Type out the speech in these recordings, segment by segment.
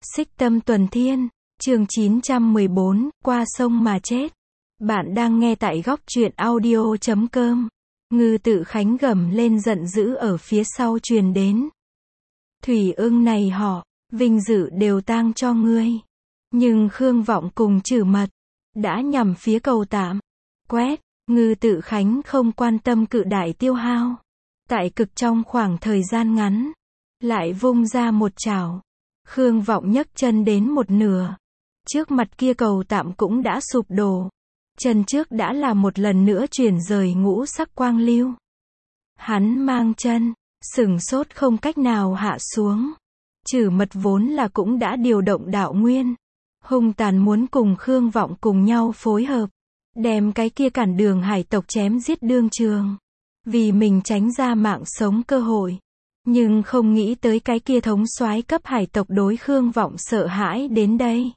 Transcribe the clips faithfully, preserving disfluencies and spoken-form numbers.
Xích Tâm Tuần Thiên, chương chín trăm mười bốn, qua sông mà chết. Bạn đang nghe tại góc truyện audio chấm com. Ngư Tự Khánh gầm lên giận dữ ở phía sau truyền đến. Thủy Ưng này họ, vinh dự đều tang cho ngươi. Nhưng Khương Vọng cùng Trử Mật, đã nhằm phía cầu tạm. Quét, Ngư Tự Khánh không quan tâm cự đại tiêu hao. Tại cực trong khoảng thời gian ngắn, lại vung ra một chảo. Khương Vọng nhấc chân đến một nửa. Trước mặt kia cầu tạm cũng đã sụp đổ. Chân trước đã là một lần nữa chuyển rời ngũ sắc quang lưu. Hắn mang chân, sửng sốt không cách nào hạ xuống. Trử Mật vốn là cũng đã điều động đạo nguyên. Hung tàn muốn cùng Khương Vọng cùng nhau phối hợp. Đem cái kia cản đường hải tộc chém giết đương trường. Vì mình tránh ra mạng sống cơ hội. Nhưng không nghĩ tới cái kia thống soái cấp hải tộc đối Khương Vọng sợ hãi đến đây.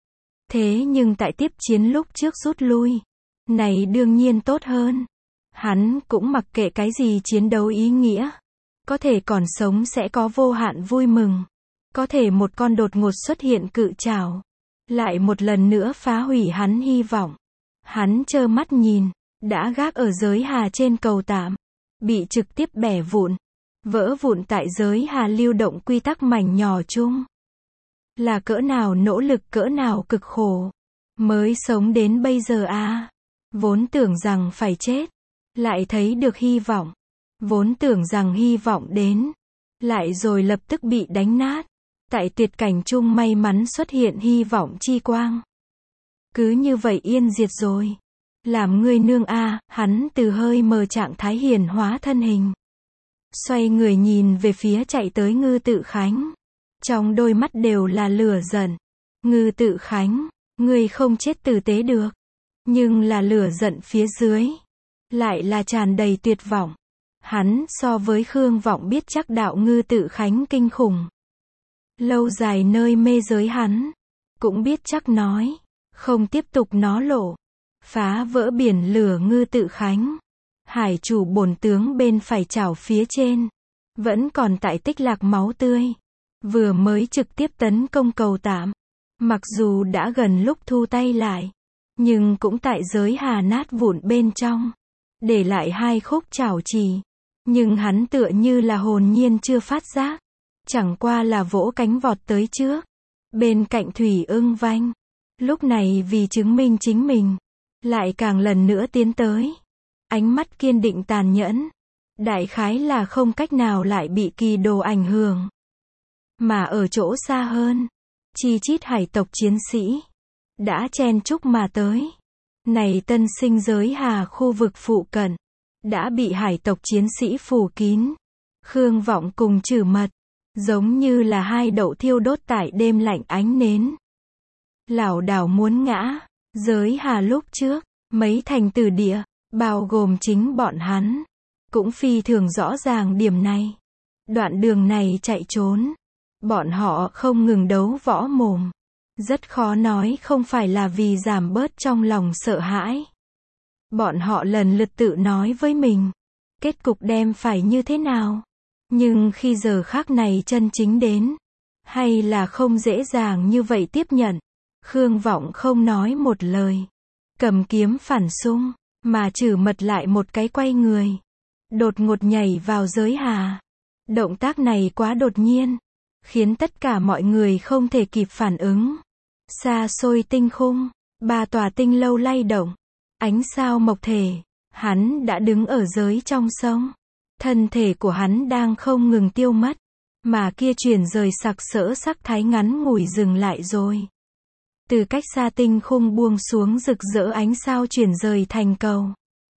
Thế nhưng tại tiếp chiến lúc trước rút lui. Này đương nhiên tốt hơn. Hắn cũng mặc kệ cái gì chiến đấu ý nghĩa. Có thể còn sống sẽ có vô hạn vui mừng. Có thể một con đột ngột xuất hiện cự trảo. Lại một lần nữa phá hủy hắn hy vọng. Hắn trơ mắt nhìn. Đã gác ở giới hà trên cầu tạm. Bị trực tiếp bẻ vụn. Vỡ vụn tại giới hà lưu động quy tắc mảnh nhỏ chung. Là cỡ nào nỗ lực cỡ nào cực khổ. Mới sống đến bây giờ à. Vốn tưởng rằng phải chết. Lại thấy được hy vọng. Vốn tưởng rằng hy vọng đến. Lại rồi lập tức bị đánh nát. Tại tuyệt cảnh chung may mắn xuất hiện hy vọng chi quang. Cứ như vậy yên diệt rồi. Làm ngươi nương a, hắn từ hơi mờ trạng thái hiển hóa thân hình. Xoay người nhìn về phía chạy tới Ngư Tự Khánh. Trong đôi mắt đều là lửa giận. Ngư Tự Khánh, ngươi không chết tử tế được. Nhưng là lửa giận phía dưới. Lại là tràn đầy tuyệt vọng. Hắn so với Khương Vọng biết chắc đạo Ngư Tự Khánh kinh khủng. Lâu dài nơi mê giới hắn. Cũng biết chắc nói. Không tiếp tục nó lộ. Phá vỡ biển lửa Ngư Tự Khánh. Hải chủ bổn tướng bên phải chảo phía trên. Vẫn còn tại tích lạc máu tươi. Vừa mới trực tiếp tấn công cầu tạm. Mặc dù đã gần lúc thu tay lại. Nhưng cũng tại giới hà nát vụn bên trong. Để lại hai khúc chảo chỉ. Nhưng hắn tựa như là hồn nhiên chưa phát giác. Chẳng qua là vỗ cánh vọt tới trước. Bên cạnh Thủy Ưng Vanh. Lúc này vì chứng minh chính mình. Lại càng lần nữa tiến tới. Ánh mắt kiên định tàn nhẫn. Đại khái là không cách nào lại bị kỳ đồ ảnh hưởng. Mà ở chỗ xa hơn. Chi chít hải tộc chiến sĩ. Đã chen chúc mà tới. Này tân sinh giới hà khu vực phụ cận. Đã bị hải tộc chiến sĩ phủ kín. Khương Vọng cùng Trử Mật. Giống như là hai đậu thiêu đốt tại đêm lạnh ánh nến. Lảo đảo muốn ngã. Giới hà lúc trước. Mấy thành tử địa. Bao gồm chính bọn hắn. Cũng phi thường rõ ràng điểm này. Đoạn đường này chạy trốn. Bọn họ không ngừng đấu võ mồm. Rất khó nói không phải là vì giảm bớt trong lòng sợ hãi. Bọn họ lần lượt tự nói với mình. Kết cục đem phải như thế nào. Nhưng khi giờ khác này chân chính đến. Hay là không dễ dàng như vậy tiếp nhận. Khương Vọng không nói một lời. Cầm kiếm phản xung. Mà Trử Mật lại một cái quay người. Đột ngột nhảy vào giới hà. Động tác này quá đột nhiên. Khiến tất cả mọi người không thể kịp phản ứng. Xa xôi tinh khung. Ba tòa tinh lâu lay động. Ánh sao mộc thể. Hắn đã đứng ở giới trong sông. Thân thể của hắn đang không ngừng tiêu mất. Mà kia chuyển rời sặc sỡ sắc thái ngắn ngủi dừng lại rồi. Từ cách xa tinh khung buông xuống rực rỡ ánh sao chuyển rời thành cầu.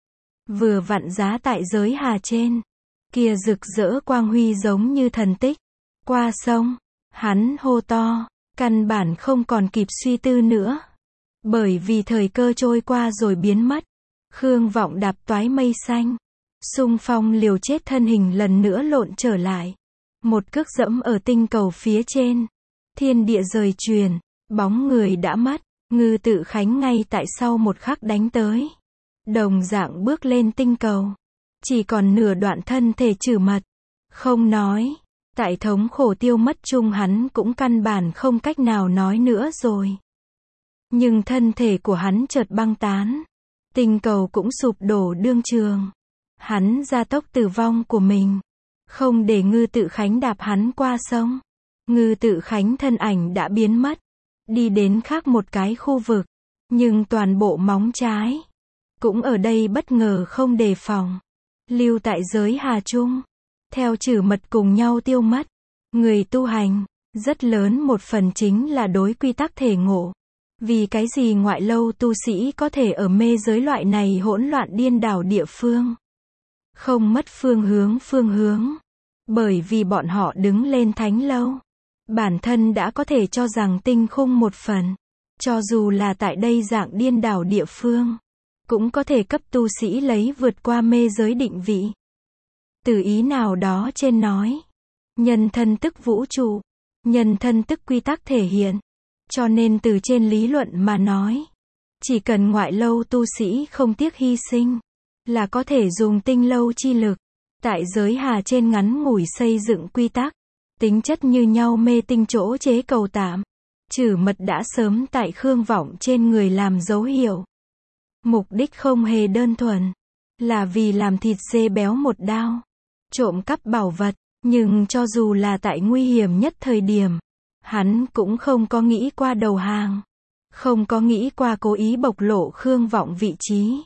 Vừa vặn giá tại giới hà trên. Kia rực rỡ quang huy giống như thần tích. Qua sông. Hắn hô to. Căn bản không còn kịp suy tư nữa. Bởi vì thời cơ trôi qua rồi biến mất. Khương Vọng đạp toái mây xanh. Xung phong liều chết thân hình lần nữa lộn trở lại. Một cước dẫm ở tinh cầu phía trên. Thiên địa rời truyền. Bóng người đã mất. Ngư Tự Khánh ngay tại sau một khắc đánh tới. Đồng dạng bước lên tinh cầu. Chỉ còn nửa đoạn thân thể Trử Mật. Không nói. Tại thống khổ tiêu mất chung hắn cũng căn bản không cách nào nói nữa rồi. Nhưng thân thể của hắn chợt băng tán. Tinh cầu cũng sụp đổ đương trường. Hắn gia tốc tử vong của mình. Không để Ngư Tự Khánh đạp hắn qua sông. Ngư Tự Khánh thân ảnh đã biến mất. Đi đến khác một cái khu vực. Nhưng toàn bộ móng trái. Cũng ở đây bất ngờ không đề phòng. Lưu tại giới hà chung. Theo Trử Mật cùng nhau tiêu mất. Người tu hành. Rất lớn một phần chính là đối quy tắc thể ngộ. Vì cái gì ngoại lâu tu sĩ có thể ở mê giới loại này hỗn loạn điên đảo địa phương. Không mất phương hướng phương hướng. Bởi vì bọn họ đứng lên thánh lâu. Bản thân đã có thể cho rằng tinh khung một phần. Cho dù là tại đây dạng điên đảo địa phương. Cũng có thể cấp tu sĩ lấy vượt qua mê giới định vị. Từ ý nào đó trên nói. Nhân thân tức vũ trụ. Nhân thân tức quy tắc thể hiện. Cho nên từ trên lý luận mà nói. Chỉ cần ngoại lâu tu sĩ không tiếc hy sinh. Là có thể dùng tinh lâu chi lực. Tại giới hà trên ngắn ngủi xây dựng quy tắc. Tính chất như nhau mê tinh chỗ chế cầu tạm. Trử Mật đã sớm tại Khương Vọng trên người làm dấu hiệu. Mục đích không hề đơn thuần. Là vì làm thịt dê béo một đao. Trộm cắp bảo vật. Nhưng cho dù là tại nguy hiểm nhất thời điểm. Hắn cũng không có nghĩ qua đầu hàng. Không có nghĩ qua cố ý bộc lộ Khương Vọng vị trí.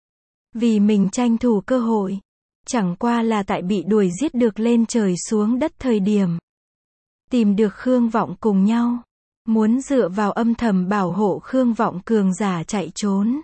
Vì mình tranh thủ cơ hội. Chẳng qua là tại bị đuổi giết được lên trời xuống đất thời điểm. Tìm được Khương Vọng cùng nhau. Muốn dựa vào âm thầm bảo hộ Khương Vọng cường giả chạy trốn.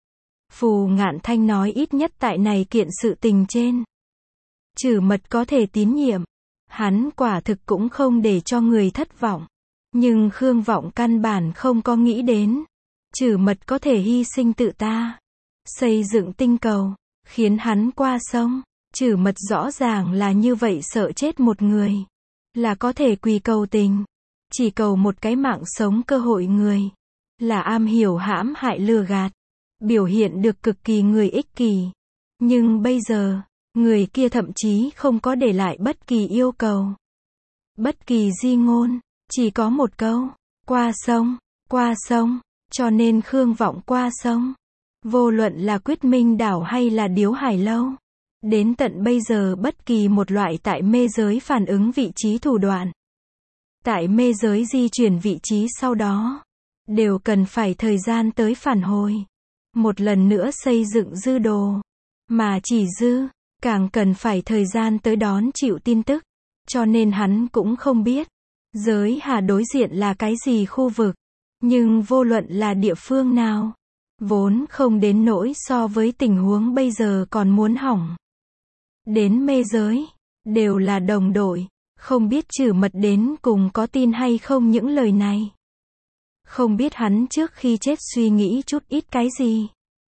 Phù Ngạn Thanh nói ít nhất tại này kiện sự tình trên. Trử Mật có thể tín nhiệm. Hắn quả thực cũng không để cho người thất vọng. Nhưng Khương Vọng căn bản không có nghĩ đến. Trử Mật có thể hy sinh tự ta. Xây dựng tinh cầu. Khiến hắn qua sông. Trử Mật rõ ràng là như vậy sợ chết một người. Là có thể quỳ cầu tình. Chỉ cầu một cái mạng sống cơ hội người. Là am hiểu hãm hại lừa gạt. Biểu hiện được cực kỳ người ích kỷ. Nhưng bây giờ, người kia thậm chí không có để lại bất kỳ yêu cầu. Bất kỳ di ngôn. Chỉ có một câu. Qua sông. Qua sông. Cho nên Khương Vọng qua sông. Vô luận là Quyết Minh đảo hay là Điếu Hải lâu. Đến tận bây giờ bất kỳ một loại tại mê giới phản ứng vị trí thủ đoạn. Tại mê giới di chuyển vị trí sau đó. Đều cần phải thời gian tới phản hồi. Một lần nữa xây dựng dư đồ. Mà chỉ dư. Càng cần phải thời gian tới đón chịu tin tức. Cho nên hắn cũng không biết. Giới hà đối diện là cái gì khu vực. Nhưng vô luận là địa phương nào. Vốn không đến nỗi so với tình huống bây giờ còn muốn hỏng. Đến mê giới. Đều là đồng đội. Không biết Trử Mật đến cùng có tin hay không những lời này. Không biết hắn trước khi chết suy nghĩ chút ít cái gì.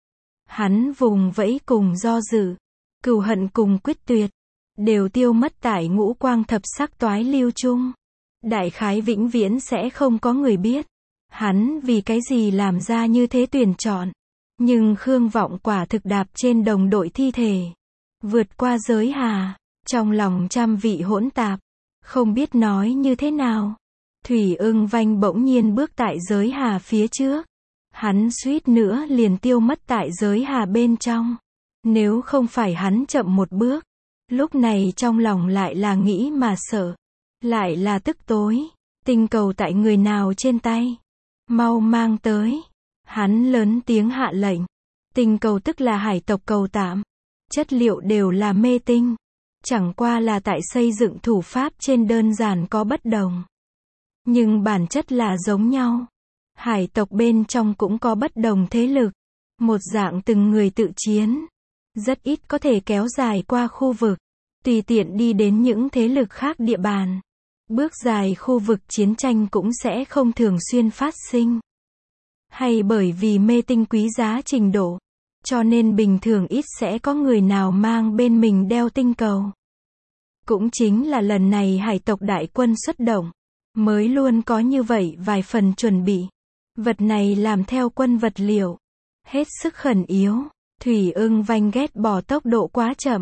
Hắn vùng vẫy cùng do dự. Cừu hận cùng quyết tuyệt. Đều tiêu mất tại ngũ quang thập sắc toái lưu chung. Đại khái vĩnh viễn sẽ không có người biết. Hắn vì cái gì làm ra như thế tuyển chọn. Nhưng Khương Vọng quả thực đạp trên đồng đội thi thể. Vượt qua giới hà. Trong lòng trăm vị hỗn tạp. Không biết nói như thế nào. Thủy Ưng Vanh bỗng nhiên bước tại giới hà phía trước. Hắn suýt nữa liền tiêu mất tại giới hà bên trong. Nếu không phải hắn chậm một bước. Lúc này trong lòng lại là nghĩ mà sợ. Lại là tức tối. Tinh cầu tại người nào trên tay. Mau mang tới. Hắn lớn tiếng hạ lệnh. Tinh cầu tức là hải tộc cầu tạm. Chất liệu đều là mê tinh. Chẳng qua là tại xây dựng thủ pháp trên đơn giản có bất đồng. Nhưng bản chất là giống nhau. Hải tộc bên trong cũng có bất đồng thế lực. Một dạng từng người tự chiến. Rất ít có thể kéo dài qua khu vực. Tùy tiện đi đến những thế lực khác địa bàn. Bước dài khu vực chiến tranh cũng sẽ không thường xuyên phát sinh. Hay bởi vì mê tinh quý giá trình độ. Cho nên bình thường ít sẽ có người nào mang bên mình đeo tinh cầu. Cũng chính là lần này hải tộc đại quân xuất động. Mới luôn có như vậy vài phần chuẩn bị. Vật này làm theo quân vật liệu. Hết sức khẩn yếu. Thủy Ưng Vanh ghét bỏ tốc độ quá chậm.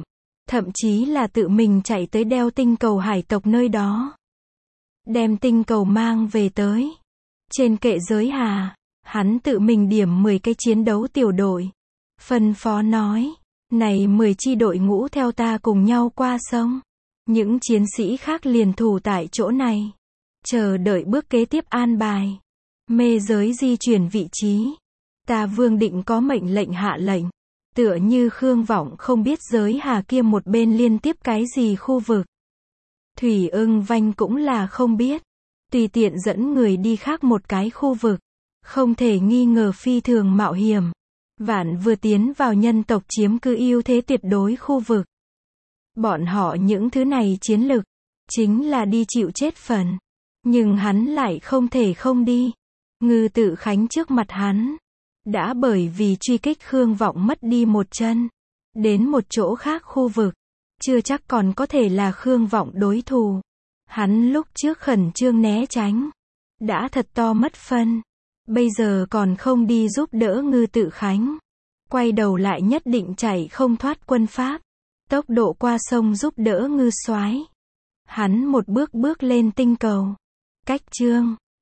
thậm chí là tự mình chạy tới đeo tinh cầu hải tộc nơi đó. Đem tinh cầu mang về tới. Trên kệ giới hà, hắn tự mình điểm mười cái chiến đấu tiểu đội. Phân phó nói, này mười chi đội ngũ theo ta cùng nhau qua sông. Những chiến sĩ khác liền thủ tại chỗ này. Chờ đợi bước kế tiếp an bài. Mê giới di chuyển vị trí. Ta Vương Định có mệnh lệnh hạ lệnh. Tựa như Khương Vọng không biết giới hà kia một bên liên tiếp cái gì khu vực. Thủy Ưng Vanh cũng là không biết. Tùy tiện dẫn người đi khác một cái khu vực. Không thể nghi ngờ phi thường mạo hiểm. Vạn vừa tiến vào nhân tộc chiếm cứ ưu thế tuyệt đối khu vực. Bọn họ những thứ này chiến lực, chính là đi chịu chết phần. Nhưng hắn lại không thể không đi. Ngư Tự Khánh trước mặt hắn, đã bởi vì truy kích Khương Vọng mất đi một chân. Đến một chỗ khác khu vực, chưa chắc còn có thể là Khương Vọng đối thủ. Hắn lúc trước khẩn trương né tránh, đã thật to mất phân. Bây giờ còn không đi giúp đỡ Ngư Tự Khánh. Quay đầu lại nhất định chạy không thoát quân Pháp. Tốc độ qua sông giúp đỡ Ngư Soái. Hắn một bước bước lên tinh cầu. Cách chương